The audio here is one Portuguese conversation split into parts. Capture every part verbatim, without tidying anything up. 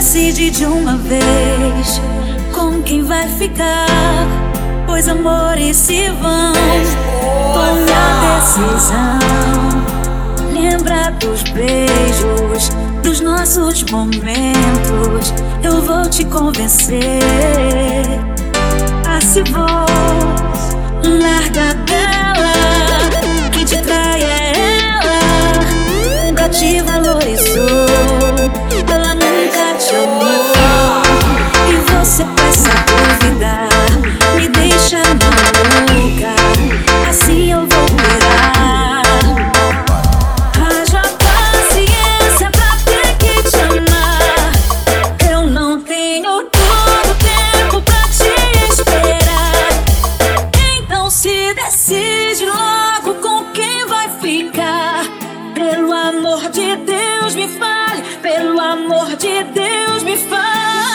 Decide de uma vez com quem vai ficar, pois amores se vão. Tome a decisão. Lembra dos beijos, dos nossos momentos. Eu vou te convencer. Ah, se vou, larga dela. Quem te trai é ela. Nunca te valorizou, ela nunca te amou. E você passa a duvidar, me deixa maluca. Assim eu vou virar. Haja paciência pra ter que te amar. Eu não tenho todo o tempo pra te esperar. Então se decide logo com quem vai ficar. Pelo amor de Deus me fale, pelo amor de Deus me fale.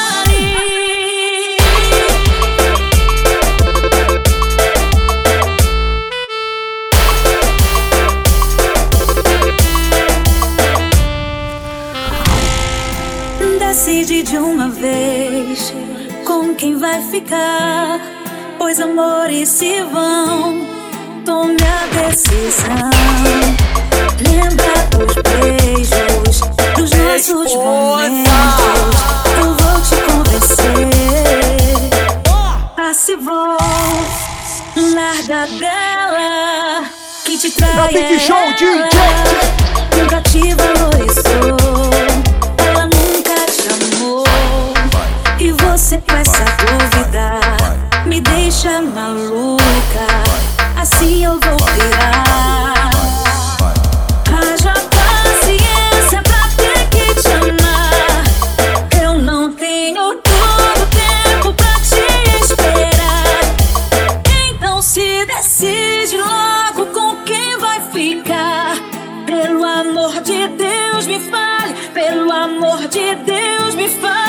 Decide de uma vez com quem vai ficar, pois amores se vão. Tome a decisão. Lembra dos beijos, dos nossos momentos. Eu vou te convencer. Ah, se vou, larga dela. Quem te trai é ela. Nunca te valorizou, ela nunca te amou. E você começa a duvidar, me deixa maluca. Assim eu vou virar. Haja paciência pra ter que te amar. Eu não tenho todo o tempo pra te esperar. Então se decide logo com quem vai ficar. Pelo amor de Deus me fale, pelo amor de Deus me fale.